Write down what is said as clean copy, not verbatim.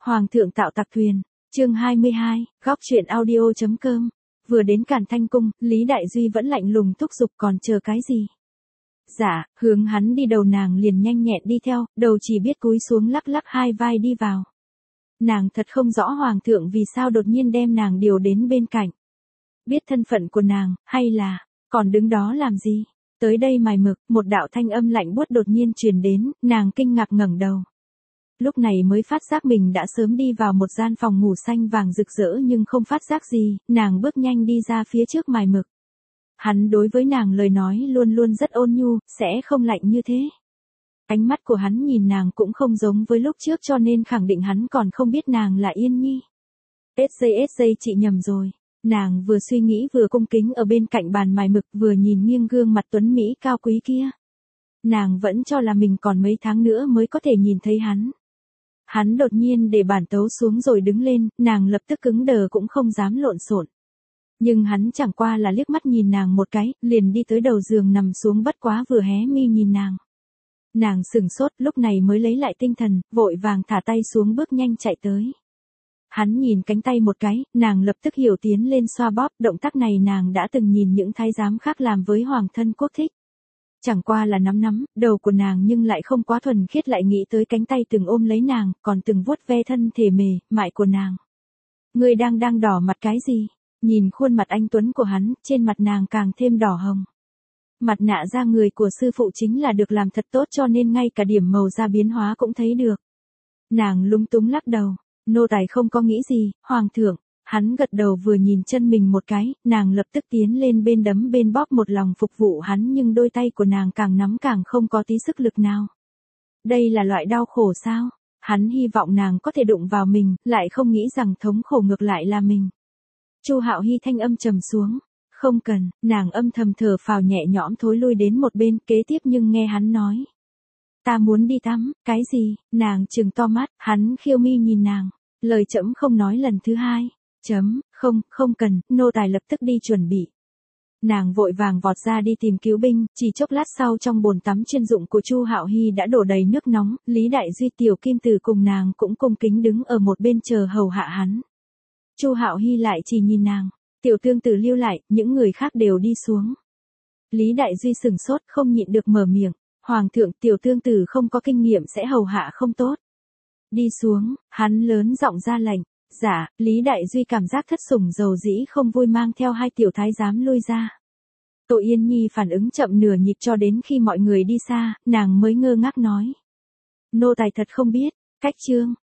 Hoàng thượng tạo tặc thuyền, chương 22, góc truyện audio.com. Vừa đến Càn Thanh Cung, Lý Đại Duy vẫn lạnh lùng thúc giục còn chờ cái gì. Dạ, hướng hắn đi đầu nàng liền nhanh nhẹn đi theo, đầu chỉ biết cúi xuống lắc lắc hai vai đi vào. Nàng thật không rõ Hoàng thượng vì sao đột nhiên đem nàng điều đến bên cạnh. Biết thân phận của nàng, hay là, còn đứng đó làm gì? Tới đây mài mực, một đạo thanh âm lạnh buốt đột nhiên truyền đến, nàng kinh ngạc ngẩng đầu. Lúc này mới phát giác mình đã sớm đi vào một gian phòng ngủ xanh vàng rực rỡ nhưng không phát giác gì, nàng bước nhanh đi ra phía trước mài mực. Hắn đối với nàng lời nói luôn luôn rất ôn nhu, sẽ không lạnh như thế. Ánh mắt của hắn nhìn nàng cũng không giống với lúc trước cho nên khẳng định hắn còn không biết nàng là Yên Nhi. SJ chị nhầm rồi. Nàng vừa suy nghĩ vừa cung kính ở bên cạnh bàn mài mực vừa nhìn nghiêng gương mặt tuấn Mỹ cao quý kia. Nàng vẫn cho là mình còn mấy tháng nữa mới có thể nhìn thấy hắn. Hắn đột nhiên để bản tấu xuống rồi đứng lên, nàng lập tức cứng đờ cũng không dám lộn xộn. Nhưng hắn chẳng qua là liếc mắt nhìn nàng một cái, liền đi tới đầu giường nằm xuống bất quá vừa hé mi nhìn nàng. Nàng sửng sốt lúc này mới lấy lại tinh thần, vội vàng thả tay xuống bước nhanh chạy tới. Hắn nhìn cánh tay một cái, nàng lập tức hiểu tiến lên xoa bóp, động tác này nàng đã từng nhìn những thái giám khác làm với hoàng thân quốc thích. Chẳng qua là nắm đầu của nàng nhưng lại không quá thuần khiết lại nghĩ tới cánh tay từng ôm lấy nàng, còn từng vuốt ve thân thể mại của nàng. Ngươi đang đỏ mặt cái gì? Nhìn khuôn mặt anh tuấn của hắn, trên mặt nàng càng thêm đỏ hồng. Mặt nạ da người của sư phụ chính là được làm thật tốt cho nên ngay cả điểm màu da biến hóa cũng thấy được. Nàng lúng túng lắc đầu, nô tài không có nghĩ gì, hoàng thượng. Hắn gật đầu vừa nhìn chân mình một cái, nàng lập tức tiến lên bên đấm bên bóp một lòng phục vụ hắn nhưng đôi tay của nàng càng nắm càng không có tí sức lực nào. Đây là loại đau khổ sao? Hắn hy vọng nàng có thể đụng vào mình, lại không nghĩ rằng thống khổ ngược lại là mình. Chu Hạo Hy thanh âm trầm xuống. Không cần, nàng âm thầm thở phào nhẹ nhõm thối lui đến một bên kế tiếp nhưng nghe hắn nói. Ta muốn đi tắm, cái gì? Nàng trừng to mắt, hắn khiêu mi nhìn nàng. Lời trẫm không nói lần thứ hai. Không cần, nô tài lập tức đi chuẩn bị. Nàng vội vàng vọt ra đi tìm cứu binh, chỉ chốc lát sau trong bồn tắm chuyên dụng của Chu Hạo Hy đã đổ đầy nước nóng, Lý Đại Duy tiểu kim tử cùng nàng cũng cung kính đứng ở một bên chờ hầu hạ hắn. Chu Hạo Hy lại chỉ nhìn nàng, tiểu tương tử lưu lại, những người khác đều đi xuống. Lý Đại Duy sừng sốt không nhịn được mở miệng, hoàng thượng tiểu tương tử không có kinh nghiệm sẽ hầu hạ không tốt. Đi xuống, hắn lớn giọng ra lệnh. Dạ, Lý Đại Duy cảm giác thất sủng dầu dĩ không vui mang theo hai tiểu thái giám lui ra. Tô Yên Nhi phản ứng chậm nửa nhịp cho đến khi mọi người đi xa, nàng mới ngơ ngác nói. Nô tài thật không biết, cách chương,